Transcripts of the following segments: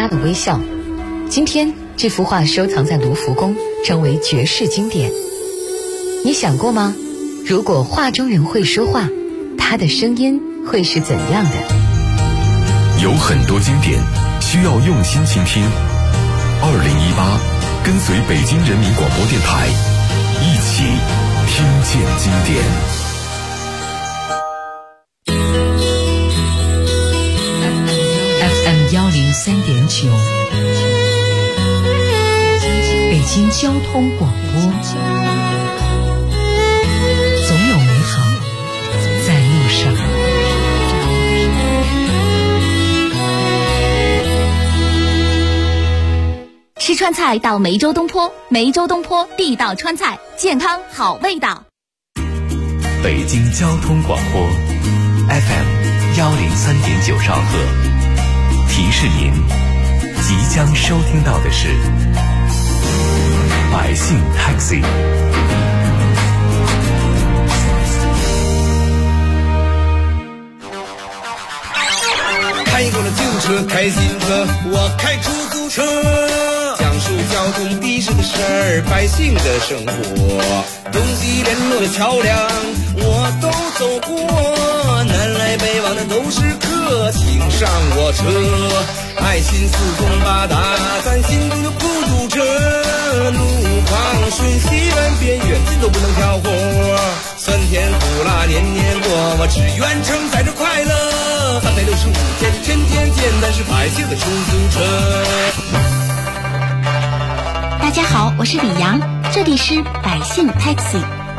家的微笑。今天这幅画收藏在卢浮宫，成为绝世经典。你想过吗？如果画中人会说话，他的声音会是怎样的？ 有很多经典需要用心倾听。2018，跟随北京人民广播电台，一起听见经典。 FM103.9，北京交通广播，总有美好在路上。 吃川菜到梅州东坡，梅州东坡地道川菜，健康好味道。 北京交通广播 FM103.9兆赫，提示您即将收听到的是百姓 Taxi。 开过了旧车，开新车，我开出租车，讲述交通的士的事儿，百姓的生活，东西联络的桥梁我都走过，南来北往的都是客，请上我车，爱心四通八达，咱心中的孤独者，路况瞬息万变，远近都不能挑活，酸甜苦辣年年过，我只愿承载着快乐，365天，天天见，咱是百姓的出租车。 大家好，我是李阳，这里是百姓 Taxi。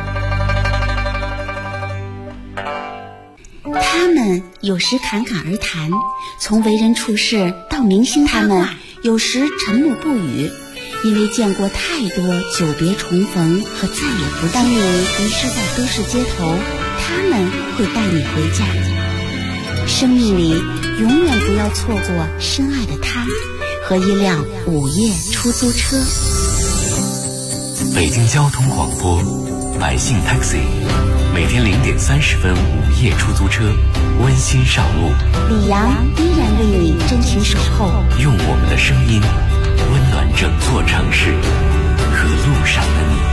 他们有时侃侃而谈，从为人处事到明星他们有时沉默不语，因为见过太多久别重逢和再也不当你迷失在都市街头，他们会带你回家。生命里永远不要错过深爱的他和一辆午夜出租车。 北京交通广播百姓 Taxi， 每天0点30分午夜出租车温馨上路， 李阳依然为你真情守候， 用我们的声音温暖整座城市和路上的你。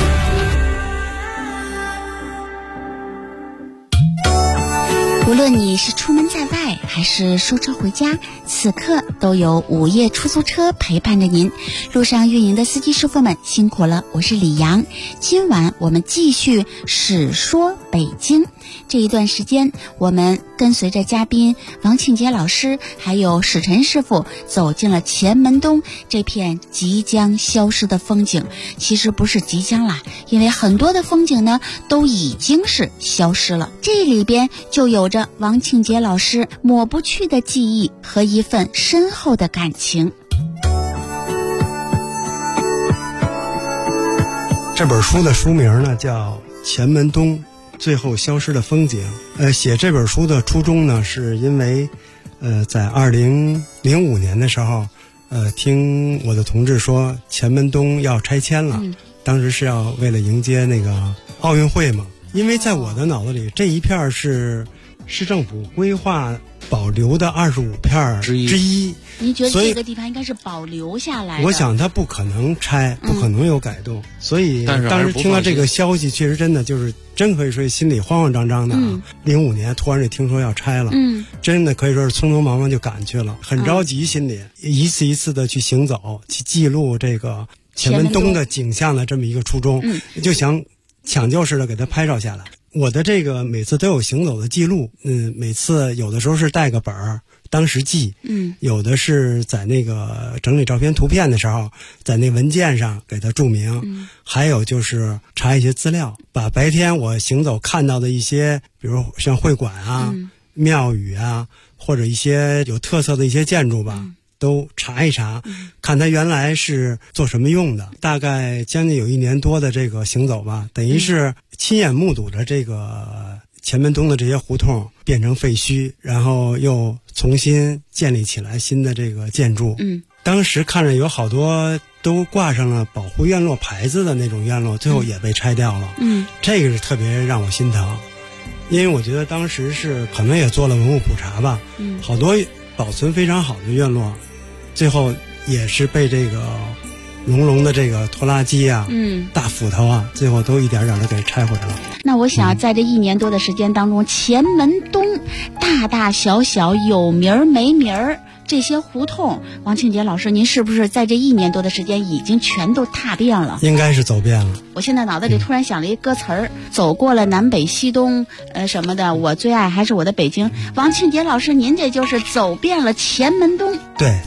无论你是出门在外还是收车回家，此刻都有午夜出租车陪伴着您。路上运营的司机师傅们辛苦了，我是李阳。今晚我们继续史说北京。这一段时间，我们跟随着嘉宾王庆杰老师还有史晨师傅走进了前门东这片即将消失的风景。其实不是即将啦，因为很多的风景呢都已经是消失了。这里边就有着王庆杰老师抹不去的记忆和一份深厚的感情。 这本书的书名呢叫《前门东最后消失的风景》。写这本书的初衷呢，是因为在2005年的时候，听我的同志说前门东要拆迁了，当时是要为了迎接那个奥运会嘛。因为在我的脑子里，这一片是市政府规划保留的25片之一。 您觉得这个地方应该是保留下来的？ 我想它不可能拆，不可能有改动，所以当时听到这个消息，确实真的就是真可以说心里慌慌张张的。05年突然就听说要拆了，真的可以说是匆匆忙忙就赶去了，很着急，心里一次一次的去行走，去记录这个前门东的景象的这么一个初衷，就想抢救似的给它拍照下来。我的这个每次都有行走的记录，每次有的时候是带个本儿当时记，有的是在那个整理照片图片的时候，在那文件上给它注明，还有就是查一些资料，把白天我行走看到的一些，比如像会馆啊、庙宇啊，或者一些有特色的一些建筑吧，都查一查，看它原来是做什么用的。大概将近有1年多的这个行走吧，等于是亲眼目睹着这个前门东的这些胡同变成废墟，然后又重新建立起来新的这个建筑。当时看着有好多都挂上了保护院落牌子的那种院落，最后也被拆掉了。这个是特别让我心疼，因为我觉得当时是可能也做了文物普查吧，好多保存非常好的院落最后也是被这个隆的这个拖拉机啊，大斧头啊，最后都一点点的给拆回来了。 那我想在这1年多的时间当中，前门东大大小小有名儿没名儿这些胡同，王庆杰老师，您是不是在这1年多的时间已经全都踏遍了？ 应该是走遍了。 我现在脑袋里突然想了一歌词儿，走过了南北西东，什么的，我最爱还是我的北京。王庆杰老师，您这就是走遍了前门东。 对。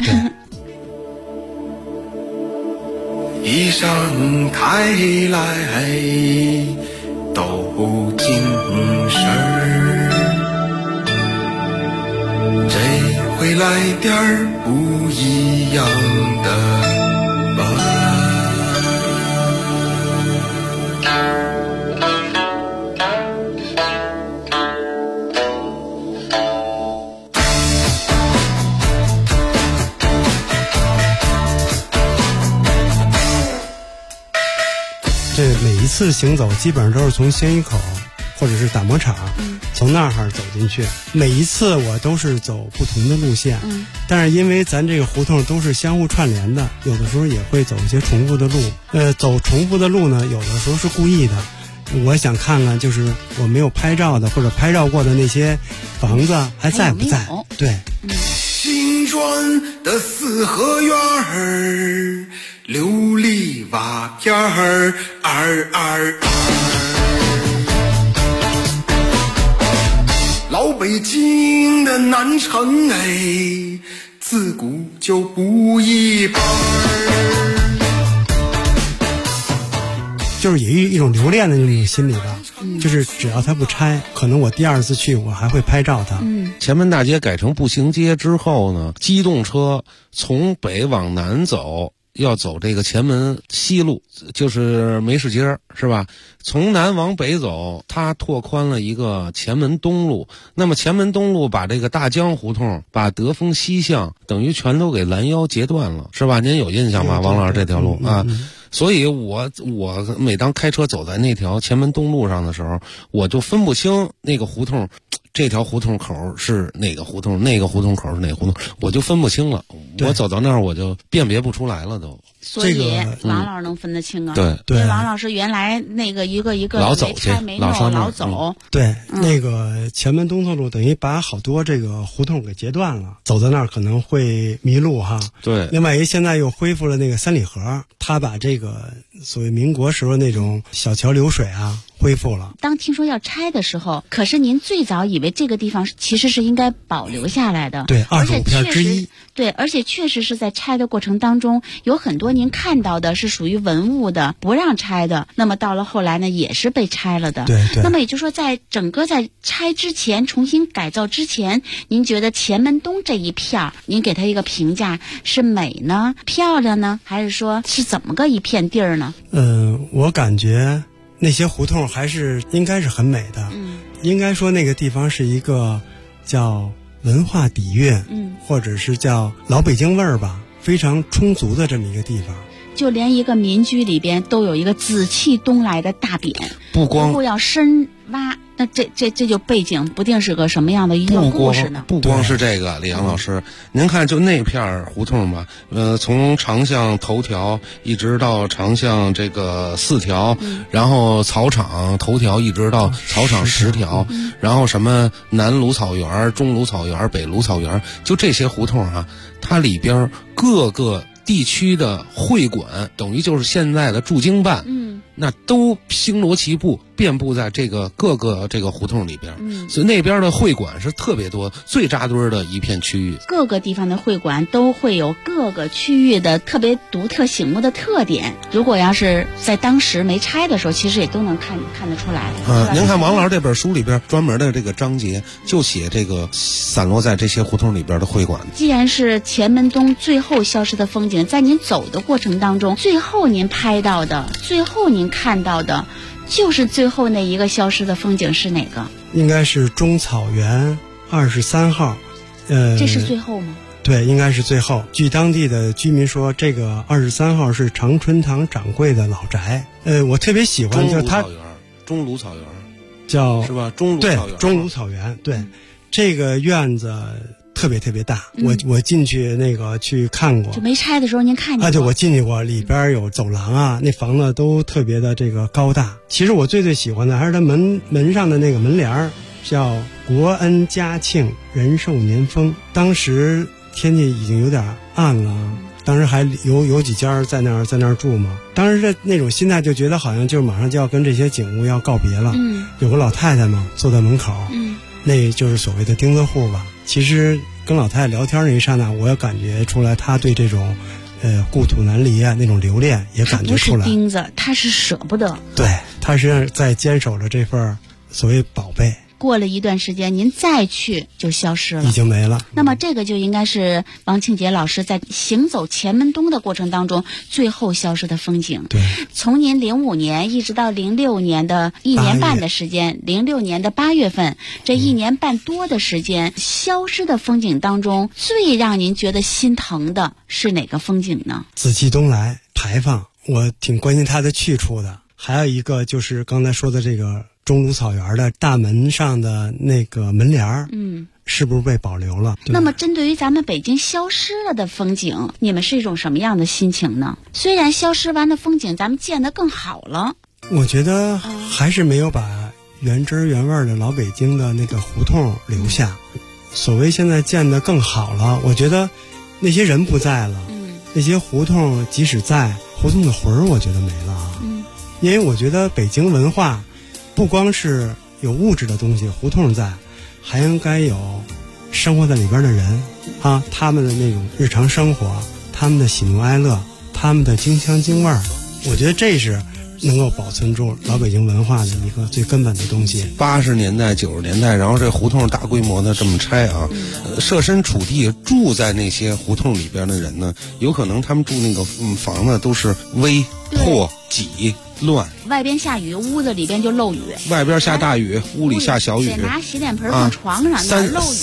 一上台来都精神儿，这回来点儿不一样的吧。 这每一次行走基本上都是从鲜鱼口或者是打磨厂，从那儿走进去。每一次我都是走不同的路线，但是因为咱这个胡同都是相互串联的，有的时候也会走一些重复的路。走重复的路呢，有的时候是故意的。我想看看，就是我没有拍照的或者拍照过的那些房子还在不在？对。 新庄的四合院儿，6里瓦片儿，222。老北京的南城哎，自古就不一般。 就是有一种留恋的那种心理吧，就是只要它不拆，可能我第2次去我还会拍照它。 前门大街改成步行街之后呢，机动车从北往南走，要走这个前门西路，就是梅市街，是吧？从南往北走，它拓宽了一个前门东路。那么前门东路把这个大江胡同、把德丰西巷等于全都给拦腰截断了，是吧？您有印象吗，王老师这条路啊？所以我每当开车走在那条前门东路上的时候，我就分不清那个胡同，这条胡同口是哪个胡同，那个胡同口是哪个胡同，我就分不清了。我走到那儿我就辨别不出来了都。 所以王老师能分得清啊？ 对， 王老师原来那个一个老走去， 老走。 对，那个前门东侧路等于把好多这个胡同给截断了，走在那儿可能会迷路哈。 对。 另外现在又恢复了那个三里河，他把这个所谓民国时候那种小桥流水啊恢复了。 当听说要拆的时候，可是您最早以为这个地方其实是应该保留下来的。 对，25片之一。 对，而且确实是在拆的过程当中，有很多您看到的是属于文物的，不让拆的。那么到了后来呢，也是被拆了的。 对。 那么也就是说，在整个在拆之前、重新改造之前，您觉得前门东这一片，您给它一个评价是美呢、漂亮呢，还是说是怎么个一片地儿呢？ 我感觉那些胡同还是应该是很美的。应该说那个地方是一个叫文化底蕴，或者是叫老北京味儿吧，非常充足的这么一个地方。 就连一个民居里边都有一个紫气东来的大匾， 不光要深挖，那这就背景不定是个什么样的一个故事呢？ 不光是这个，李阳老师，您看就那片胡同吧，从长巷头条一直到长巷这个4条，然后草场头条一直到草场10条，然后什么南芦草园、中芦草园、北芦草园，就这些胡同啊，它里边各个地区的会馆，等于就是现在的驻京办，那都星罗棋布，遍布在这个各个这个胡同里边。所以那边的会馆是特别多，最扎堆的一片区域。 各个地方的会馆都会有各个区域的特别独特醒目的特点。如果要是在当时没拆的时候，其实也都能看得出来。 您看王老师这本书里边专门的这个章节就写这个散落在这些胡同里边的会馆。 既然是前门东最后消失的风景，在您走的过程当中，最后您拍到的，最后您看到的，就是最后那一个消失的风景是哪个？ 应该是中草原23号。 这是最后吗？ 对，应该是最后。据当地的居民说，这个23号是常春堂掌柜的老宅。我特别喜欢，就是它中芦草园叫是吧？中芦草园。 对，中芦草园。对，这个院子特别特别大。我进去那个去看过， 就没拆的时候您看见过啊？对，我进去过，里边有走廊啊，那房子都特别的这个高大。其实我最喜欢的还是它门上的那个门帘儿，叫国恩嘉庆仁寿年丰。当时天气已经有点暗了，当时还有几家在那儿住嘛。当时那种心态就觉得好像就是马上就要跟这些景物要告别了。有个老太太嘛坐在门口，那就是所谓的钉子户吧。其实跟老太太聊天那一刹那，我也感觉出来她对这种故土难离啊那种留恋也感觉出来。 她不是钉子，她是舍不得。 对，她实际上在坚守着这份所谓宝贝。 过了一段时间您再去就消失了， 已经没了。 那么这个就应该是王庆杰老师在行走前门东的过程当中最后消失的风景。 对， 从您05年一直到06年的1年半的时间，06年的8月份，这1年半多的时间，消失的风景当中最让您觉得心疼的是哪个风景呢？ 紫气东来牌坊，我挺关心它的去处的。还有一个就是刚才说的这个钟乳草原的大门上的那个门帘儿，是不是被保留了？ 那么针对于咱们北京消失了的风景，你们是一种什么样的心情呢？虽然消失完的风景咱们建得更好了， 我觉得还是没有把原汁原味的老北京的那个胡同留下。所谓现在建得更好了，我觉得那些人不在了，那些胡同即使在，胡同的魂儿我觉得没了啊。因为我觉得北京文化不光是有物质的东西，胡同在，还应该有生活在里边的人啊，他们的那种日常生活，他们的喜怒哀乐，他们的京香京味儿，我觉得这是能够保存住老北京文化的一个最根本的东西。 80年代90年代，然后这胡同大规模的这么拆啊，设身处地住在那些胡同里边的人呢，有可能他们住那个房子都是微破挤乱， 外边下雨，屋子里边就漏雨； 外边下大雨，屋里下小雨。 得拿洗脸盆放床上，漏雨。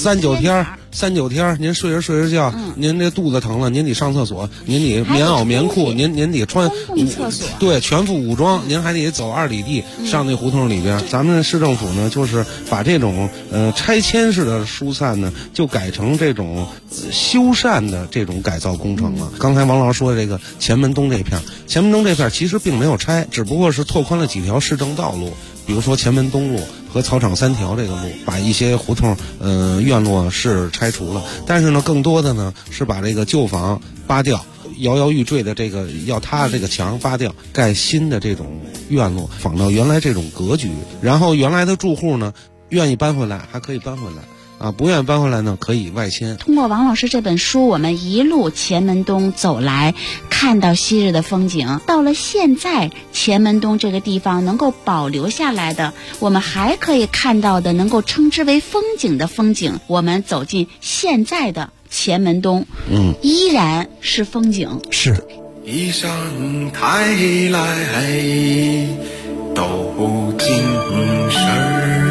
3、9天，您睡着觉，您这肚子疼了，您得上厕所，您得棉袄棉裤，您得穿厕所， 对，全副武装，您还得走2里地上那胡同里边。咱们市政府呢，就是把这种拆迁式的疏散呢，就改成这种修缮的这种改造工程了。刚才王老师说的这个前门东这片其实并没有拆，只不过是拓宽了几条市政道路，比如说前门东路和草场3条这个路，把一些胡同院落是拆除了，但是呢，更多的呢是把这个旧房扒掉，摇摇欲坠的这个要塌这个墙扒掉，盖新的这种院落，仿照原来这种格局。然后原来的住户呢，愿意搬回来还可以搬回来。不愿意搬回来呢，可以外迁。 通过王老师这本书，我们一路前门东走来，看到昔日的风景。到了现在，前门东这个地方能够保留下来的，我们还可以看到的，能够称之为风景的风景。我们走进现在的前门东，依然是风景。 是。 一山抬来斗精神，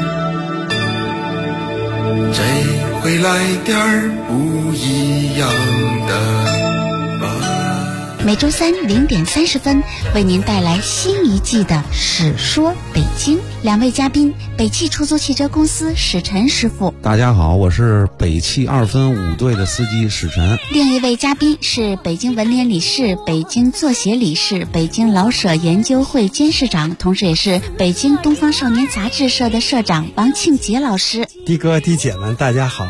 这回来点儿不一样的吧。 每周3 0点30分，为您带来新一季的史说北京。2位嘉宾，北汽出租汽车公司史晨师傅。 大家好，我是北汽2分5队的司机史晨。 另一位嘉宾是北京文联理事、北京作协理事、北京老舍研究会监事长，同时也是北京东方少年杂志社的社长王庆杰老师。 的哥的姐们，大家好。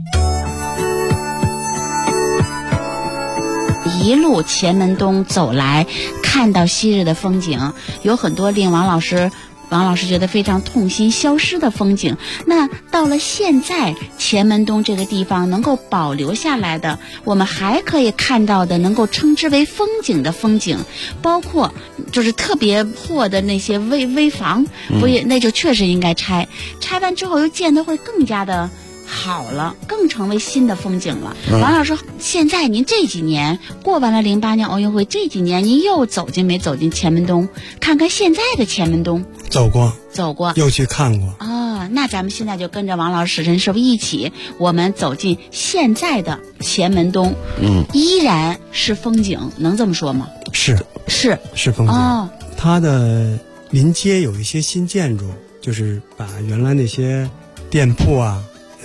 一路前门东走来，看到昔日的风景，有很多令王老师觉得非常痛心消失的风景。那到了现在，前门东这个地方能够保留下来的，我们还可以看到的，能够称之为风景的风景，包括就是特别破的那些危房，不也那就确实应该拆。拆完之后又建得会更加的好了，更成为新的风景了。王老师，现在您这几年过完了08年奥运会，这几年您又走进没走进前门东，看看现在的前门东？ 走过，又去看过。 那咱们现在就跟着王老师、史晨师傅一起，我们走进现在的前门东。依然是风景，能这么说吗？ 是风景。它的临街有一些新建筑，就是把原来那些店铺啊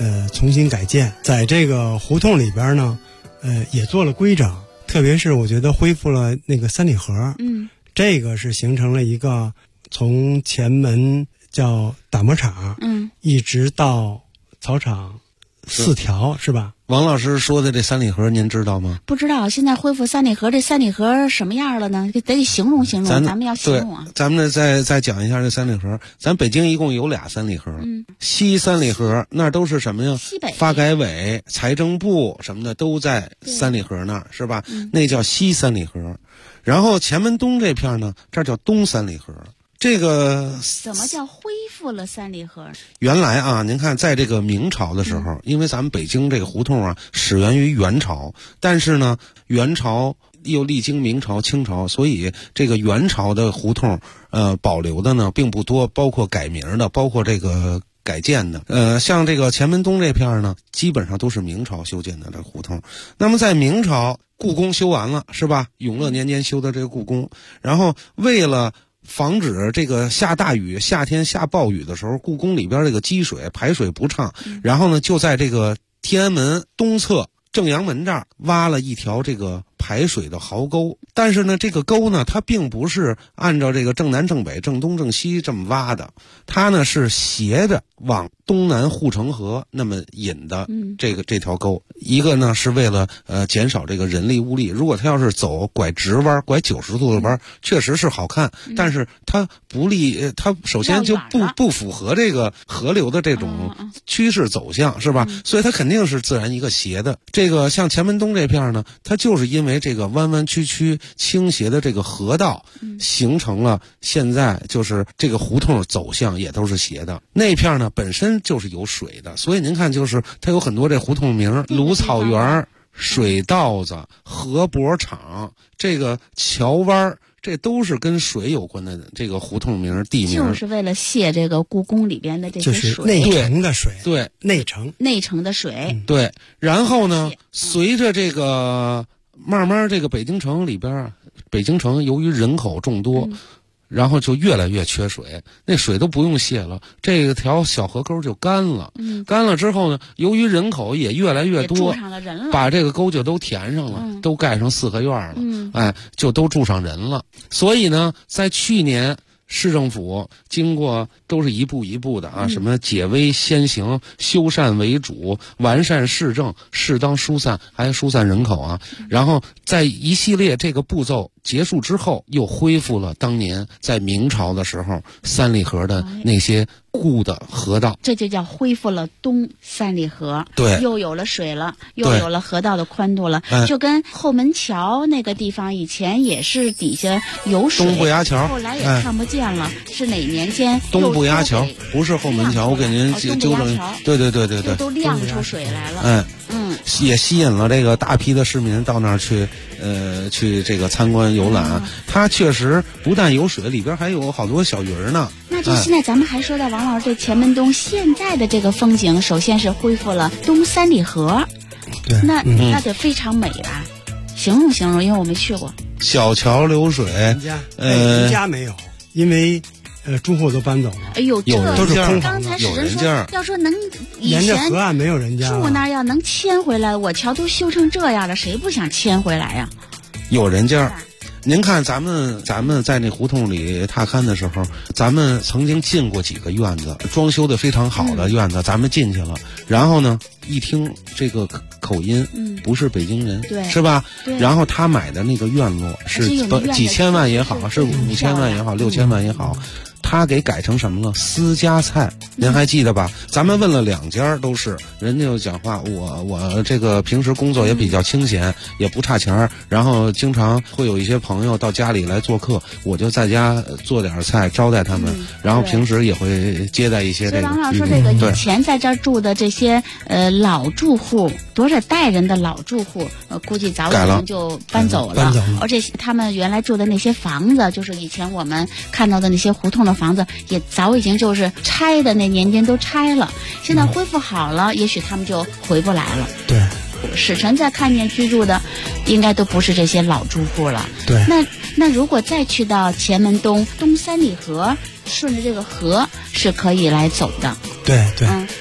重新改建，在这个胡同里边呢，也做了规整，特别是我觉得恢复了那个三里河，这个是形成了一个从前门叫打磨场，一直到草场4条是吧？ 王老师说的这三里河您知道吗？ 不知道，现在恢复三里河，这三里河什么样了呢？得形容形容，咱们要形容啊。 咱们再讲一下这三里河。咱北京一共有俩三里河，西三里河那都是什么呀？ 西北发改委、财政部什么的都在三里河那儿，是吧？那叫西三里河。然后前门东这片呢，这叫东三里河。这个怎么叫恢复了三里河？ 原来啊，您看，在这个明朝的时候，因为咱们北京这个胡同啊，始源于元朝，但是呢，元朝又历经明朝、清朝，所以这个元朝的胡同，保留的呢并不多，包括改名的，包括这个改建的。像这个前门东这片呢，基本上都是明朝修建的这胡同。那么在明朝，故宫修完了，是吧？永乐年间修的这个故宫，然后为了防止这个下大雨，夏天下暴雨的时候，故宫里边这个积水排水不畅，然后呢，就在这个天安门东侧正阳门这儿挖了一条这个排水的壕沟。但是呢，这个沟呢，它并不是按照这个正南正北正东正西这么挖的，它呢是斜着往东南护城河那么引的这条沟。一个呢是为了减少这个人力物力，如果它要是走拐直弯，拐90度的弯，确实是好看，但是它不利，它首先就不符合这个河流的这种趋势走向，是吧？所以它肯定是自然一个斜的。这个像前门东这片呢，它就是因为这个弯弯曲曲倾斜的这个河道，形成了现在就是这个胡同走向也都是斜的。那片呢本身就是有水的，所以您看，就是它有很多这胡同名，芦草园、水稻子、河泊场、这个桥湾，这都是跟水有关的这个胡同名、地名， 就是为了泄这个故宫里边的这些水， 就是内城的水， 对， 内城的水， 对。然后呢，随着这个慢慢这个北京城里边，北京城由于人口众多，然后就越来越缺水，那水都不用泄了，这条小河沟就干了。干了之后呢，由于人口也越来越多，把这个沟就都填上了，都盖上4合院了，就都住上人了。所以呢，在去年市政府经过都是一步一步的啊，什么解危先行、修缮为主、完善市政、适当疏散，还疏散人口啊。然后在一系列这个步骤结束之后，又恢复了当年在明朝的时候三里河的那些固的河道， 这就叫恢复了东三里河。 对， 又有了水了，又有了河道的宽度了，就跟后门桥那个地方以前也是底下有水， 东部崖桥后来也看不见了，是哪年间？ 东部崖桥不是后门桥，我给您纠正。对， 都亮出水来了。 也吸引了这个大批的市民到那儿去这个参观游览。它确实不但有水，里边还有好多小鱼儿呢。 那就现在咱们还说到王老师对前门东现在的这个风景，首先是恢复了东三里河， 对， 那得非常美吧？形容形容，因为我没去过。 小桥流水， 人家没有，因为住户都搬走了。 哎呦， 有人都是空刚才有人家， 要说能沿着河岸没有人家住那儿要能迁回来，我桥都修成这样了，谁不想迁回来呀？ 有人家。您看咱们在那胡同里踏勘的时候，咱们曾经进过几个院子，装修的非常好的院子，咱们进去了，然后呢，一听这个口音，不是北京人， 对， 是吧？然后他买的那个院落是几千万也好，是5000万也好，6000万也好。他给改成什么了？私家菜，您还记得吧？咱们问了2家，都是人家就讲话，我这个平时工作也比较清闲，也不差钱，然后经常会有一些朋友到家里来做客，我就在家做点菜招待他们，然后平时也会接待一些这个。 王老师说这个以前在这儿住的这些老住户，多少代人的老住户，估计早已经就搬走了，而且他们原来住的那些房子，就是以前我们看到的那些胡同的房子也早已经就是拆的，那年间都拆了，现在恢复好了，也许他们就回不来了。 对， 史晨在看见居住的应该都不是这些老住户了。 对， 那如果再去到前门东三里河，顺着这个河是可以来走的。 对，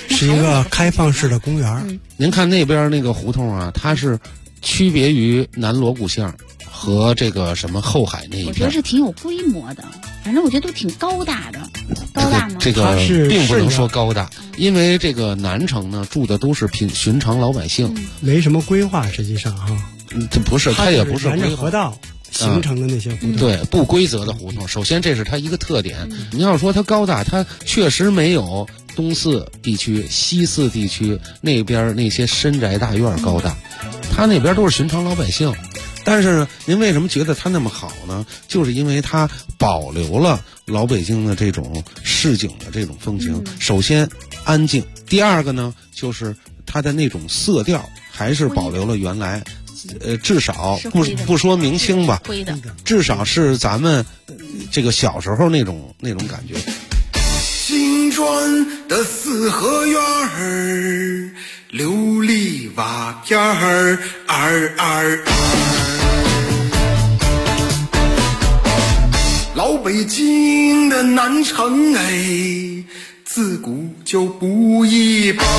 是一个开放式的公园。 您看那边那个胡同啊，它是区别于南锣鼓巷和这个什么后海那一片， 我觉得是挺有规模的，反正我觉得都挺高大的。高大吗？ 这个并不能说高大，因为这个南城呢住的都是寻常老百姓， 没什么规划，实际上哈。 这不是，它也不是沿着河道形成的那些胡同， 对，不规则的胡同。首先这是它一个特点。你要说它高大，它确实没有东四地区、西四地区那边那些深宅大院高大，它那边都是寻常老百姓。但是您为什么觉得它那么好呢？就是因为它保留了老北京的这种市井的这种风情。首先安静，第二个呢就是它的那种色调还是保留了原来，至少不说明清吧，至少是咱们这个小时候那种感觉。 新砖的四合院儿，琉璃瓦片儿，老北京的南城哎，自古就不一般。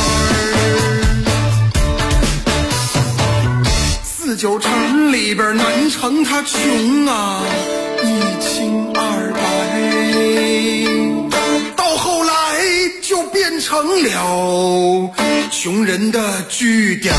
四九城里边南城它穷啊，1200，到后来就变成了穷人的据点。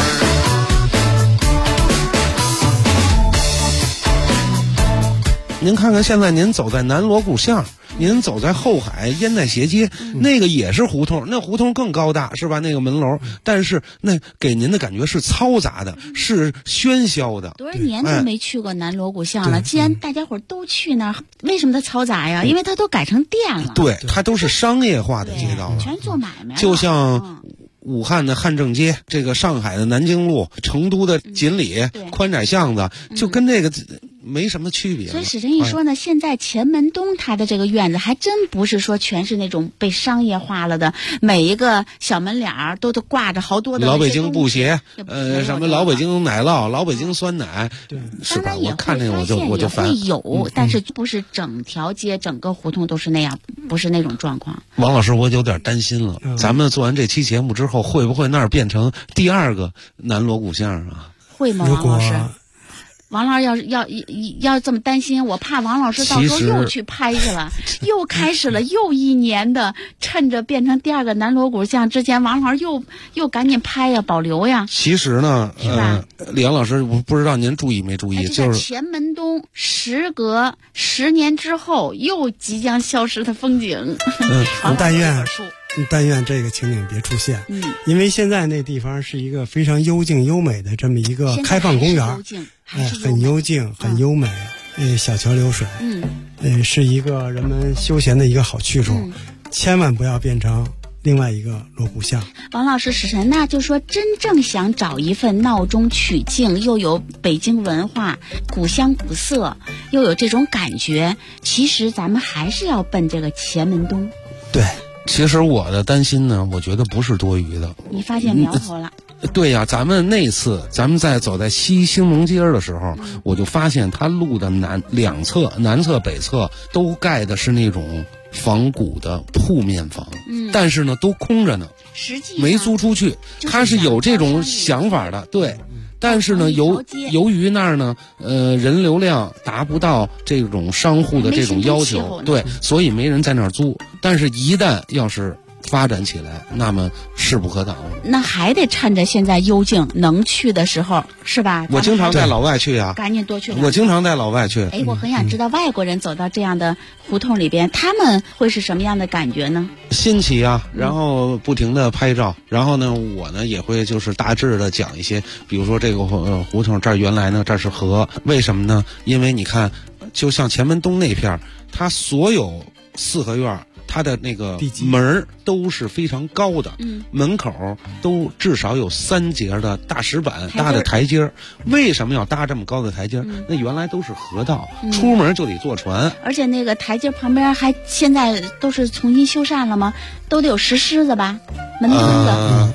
您看看现在您走在南锣鼓巷，您走在后海烟袋斜街，那个也是胡同，那胡同更高大是吧？那个门楼，但是那给您的感觉是嘈杂的，是喧嚣的。 多少年都没去过南锣鼓巷了，既然大家伙都去那儿，为什么它嘈杂呀？因为它都改成店了。 对，它都是商业化的街道了， 全做买卖了。 就像武汉的汉正街，这个上海的南京路，成都的锦里、宽窄巷子，就跟这个没什么区别。 所以史真一说呢，现在前门东它的这个院子还真不是说全是那种被商业化了的，每一个小门脸儿都挂着好多的老北京布鞋，什么老北京奶酪、老北京酸奶，是吧？我看那个我就烦。 会有，但是不是整条街、整个胡同都是那样，不是那种状况。 王老师，我有点担心了，咱们做完这期节目之后，会不会那儿变成第二个南锣鼓巷啊？ 会吗，王老师？王老师要这么担心，我怕王老师到时候又去拍去了，又开始了又一年的，趁着变成第二个南锣鼓巷之前，王老师又赶紧拍呀，保留呀。 其实呢，李阳老师，我不知道您注意没注意，就是前门东时隔10年之后又即将消失的风景。 但愿这个情景别出现，因为现在那地方是一个非常幽静优美的这么一个开放公园，很幽静，很优美，小桥流水，是一个人们休闲的一个好去处，千万不要变成另外一个锣鼓巷。 王老师，史晨呐，就说真正想找一份闹中取静，又有北京文化、古香古色，又有这种感觉，其实咱们还是要奔这个前门东。 对。 其实我的担心呢，我觉得不是多余的。 你发现苗头了？ 对呀，咱们在走在西兴隆街的时候，我就发现它路的两侧，南侧北侧都盖的是那种仿古的铺面房，但是呢都空着呢， 实际没租出去。它是有这种想法的，对。但是呢，由于那儿呢，人流量达不到这种商户的这种要求，对，所以没人在那儿租。但是，一旦要是发展起来，那么势不可挡。 那还得趁着现在幽静能去的时候，是吧？ 我经常带老外去啊， 赶紧多去。 我经常带老外去。 哎，我很想知道外国人走到这样的胡同里边，他们会是什么样的感觉呢？ 新奇啊，然后不停的拍照，然后呢，我呢也会就是大致的讲一些，比如说这个胡同这儿原来呢这是河，为什么呢？因为你看，就像前门东那片儿，它所有四合院。它的那个门都是非常高的，门口都至少有3节的大石板搭的台阶。为什么要搭这么高的台阶？那原来都是河道，出门就得坐船。 而且那个台阶旁边现在都是重新修缮了吗？都得有石狮子吧，门墩子。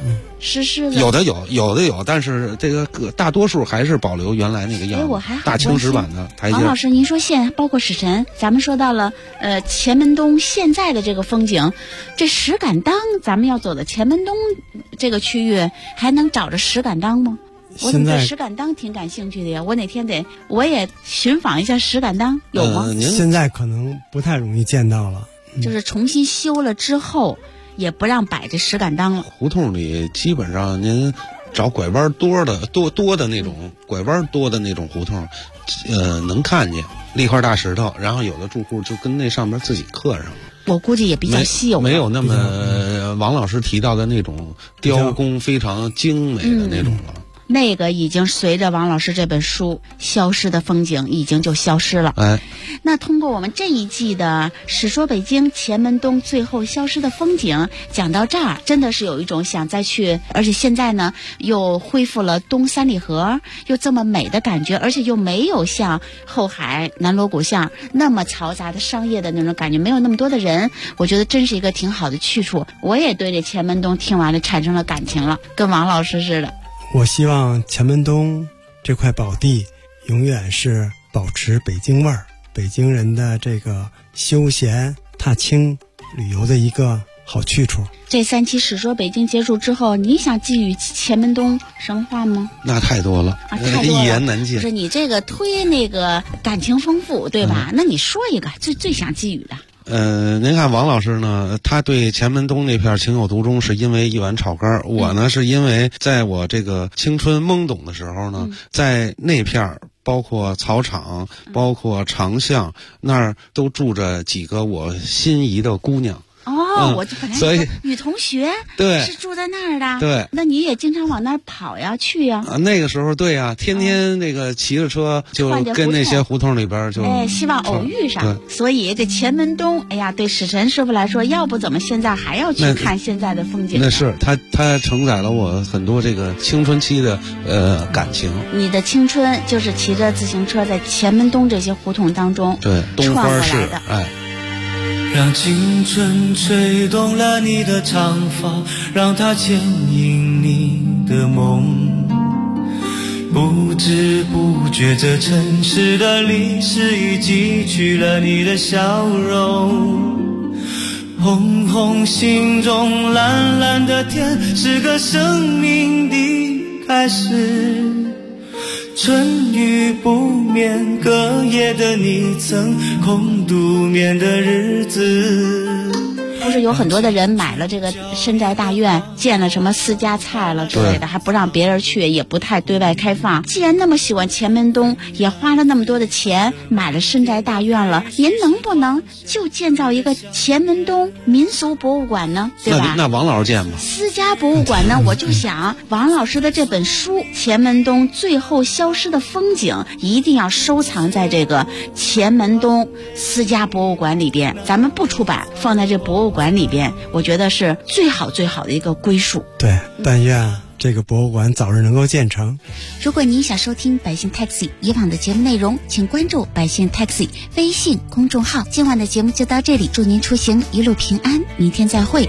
实施了？ 有的有，但是这个大多数还是保留原来那个样子。 我还大青石板的台阶。 王老师，您说现在包括史晨，咱们说到了前门东现在的这个风景，这石敢当咱们要走的前门东这个区域还能找着石敢当吗？我怎么对石敢当挺感兴趣的呀？我哪天我也寻访一下石敢当，有吗？ 现在可能不太容易见到了， 就是重新修了之后，也不让摆这石敢当了。 胡同里基本上您找拐弯多的那种拐弯多的那种胡同，能看见立块大石头，然后有的住户就跟那上面自己刻上。 我估计也比较稀有， 没有那么王老师提到的那种雕工非常精美的那种了。 那个已经随着王老师这本书消失的风景已经就消失了。那通过我们这一季的史说北京前门东最后消失的风景讲到这儿，真的是有一种想再去，而且现在呢又恢复了东三里河又这么美的感觉，而且又没有像后海南锣鼓巷那么嘈杂的商业的那种感觉，没有那么多的人，我觉得真是一个挺好的去处。我也对这前门东听完了产生了感情了，跟王老师似的。 我希望前门东这块宝地永远是保持北京味儿，北京人的这个休闲踏青旅游的一个好去处。 这3期史说北京结束之后，你想寄予前门东什么话吗？ 那太多了，一言难尽。 不是你这个推那个感情丰富，对吧？那你说一个最想寄予的。 您看王老师呢，他对前门东那片情有独钟，是因为一碗炒肝。我呢，是因为在我这个青春懵懂的时候呢，在那片包括草场，包括长巷那儿都住着几个我心仪的姑娘。 我就本来说女同学对是住在那儿的， 对， 那你也经常往那儿跑呀去呀？ 那个时候对呀，天天那个骑着车就跟那些胡同里边就希望偶遇上。所以这前门东，哎呀，对史晨师傅来说，要不怎么现在还要去看现在的风景？ 那是他承载了我很多这个青春期的感情。 你的青春就是骑着自行车在前门东这些胡同当中东花市的。 让青春吹动了你的长发，让它牵引你的梦。不知不觉这城市的历史已记取了你的笑容。红红心中蓝蓝的天，是个生命的开始。春雨不眠，隔夜的你曾空独眠的日子。 不是有很多的人买了这个深宅大院，建了什么私家菜了之类的，还不让别人去，也不太对外开放。既然那么喜欢前门东，也花了那么多的钱买了深宅大院了，您能不能就建造一个前门东民俗博物馆呢？对吧？ 那王老师建吧。 私家博物馆呢，我就想王老师的这本书《前门东最后消失的风景》一定要收藏在这个前门东私家博物馆里边，咱们不出版，放在这博物馆里边，我觉得是最好的一个归属。 对，但愿这个博物馆早日能够建成。 如果您想收听百姓 Taxi 以往的节目内容，请关注百姓 Taxi 微信公众号。今晚的节目就到这里，祝您出行一路平安，明天再会。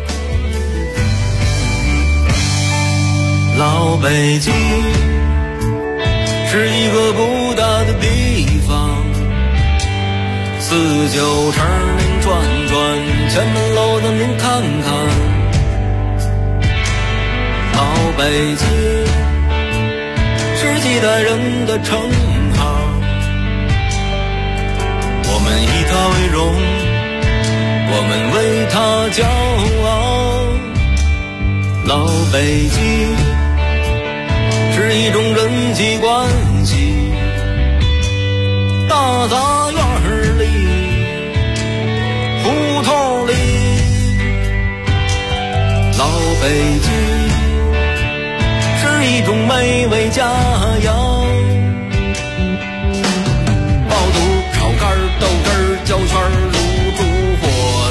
老北京是一个不大的地方，49城您转转，前门楼的您看看。老北京是几代人的称号，我们以它为荣，我们为它骄傲。老北京是一种人际关系，大杂院里胡同里，老北京是一种美味佳肴，爆肚、炒肝、豆汁、焦圈、卤煮、火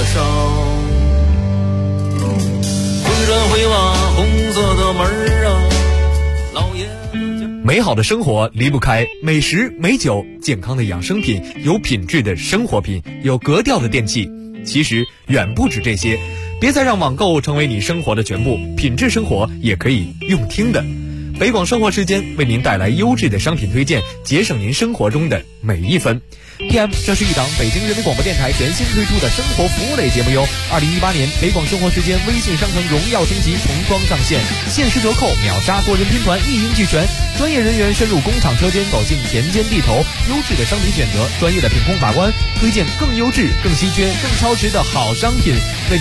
烧，回砖回瓦，红色的门啊，老爷。 美好的生活离不开美食美酒，健康的养生品，有品质的生活品，有格调的电器。其实远不止这些， 别再让网购成为你生活的全部，品质生活也可以用听的。北广生活时间为您带来优质的商品推荐，节省您生活中的每一分。PM， 这是一档北京人民广播电台全新推出的生活服务类节目哟。2018年北广生活时间微信商城荣耀升级，重装上线，限时折扣，秒杀多人拼团，一应俱全。专业人员深入工厂车间，走进田间地头，优质的商品选择，专业的品控把关，推荐更优质、更稀缺、更超值的好商品。为